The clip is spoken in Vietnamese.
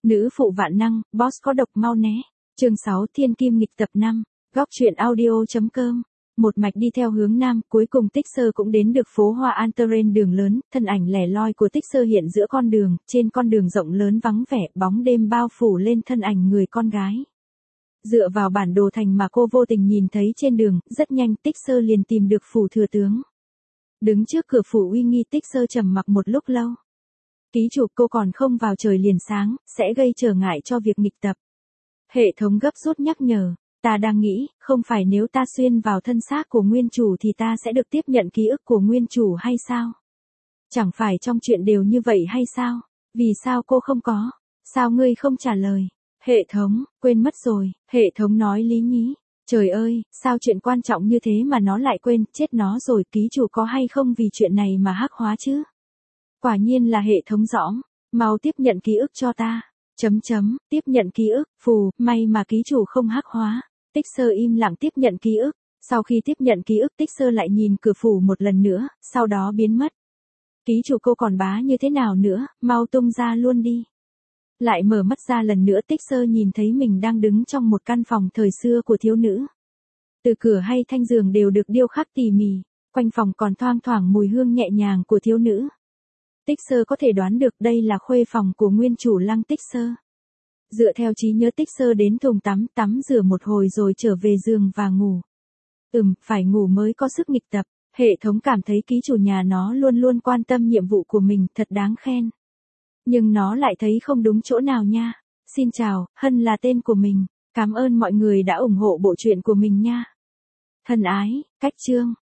Nữ phụ vạn năng, boss có độc mau né. Chương 6 Thiên Kim nghịch tập 5, góc truyện audio.com. Một mạch đi theo hướng nam, cuối cùng Tích Sơ cũng đến được phố Hoa Anteren đường lớn, thân ảnh lẻ loi của Tích Sơ hiện giữa con đường, trên con đường rộng lớn vắng vẻ, bóng đêm bao phủ lên thân ảnh người con gái. Dựa vào bản đồ thành mà cô vô tình nhìn thấy trên đường, rất nhanh Tích Sơ liền tìm được phủ thừa tướng. Đứng trước cửa phủ uy nghi, Tích Sơ trầm mặc một lúc lâu. Ký chủ, cô còn không vào trời liền sáng, sẽ gây trở ngại cho việc nghịch tập. Hệ thống gấp rút nhắc nhở. Ta đang nghĩ, không phải nếu ta xuyên vào thân xác của nguyên chủ thì ta sẽ được tiếp nhận ký ức của nguyên chủ hay sao? Chẳng phải trong chuyện đều như vậy hay sao? Vì sao cô không có? Sao ngươi không trả lời? Hệ thống, quên mất rồi, hệ thống nói lý nhí. Trời ơi, sao chuyện quan trọng như thế mà nó lại quên, chết nó rồi, ký chủ có hay không vì chuyện này mà hắc hóa chứ? Quả nhiên là hệ thống dõng, mau tiếp nhận ký ức cho ta. Tiếp nhận ký ức, phù, may mà ký chủ không hắc hóa. Tích Sơ im lặng tiếp nhận ký ức. Sau khi tiếp nhận ký ức, Tích Sơ lại nhìn cửa phủ một lần nữa, sau đó biến mất. Ký chủ, cô còn bá như thế nào nữa, mau tung ra luôn đi. Lại mở mắt ra lần nữa, Tích Sơ nhìn thấy mình đang đứng trong một căn phòng thời xưa của thiếu nữ. Từ cửa hay thanh giường đều được điêu khắc tỉ mỉ, quanh phòng còn thoang thoảng mùi hương nhẹ nhàng của thiếu nữ. Tích Sơ có thể đoán được đây là khuê phòng của nguyên chủ Lăng Tích Sơ. Dựa theo trí nhớ, Tích Sơ đến thùng tắm rửa một hồi rồi trở về giường và ngủ. Phải ngủ mới có sức nghịch tập. Hệ thống cảm thấy ký chủ nhà nó luôn luôn quan tâm nhiệm vụ của mình, thật đáng khen. Nhưng nó lại thấy không đúng chỗ nào nha. Xin chào, Hân là tên của mình. Cảm ơn mọi người đã ủng hộ bộ truyện của mình nha. Thân ái, cách chương.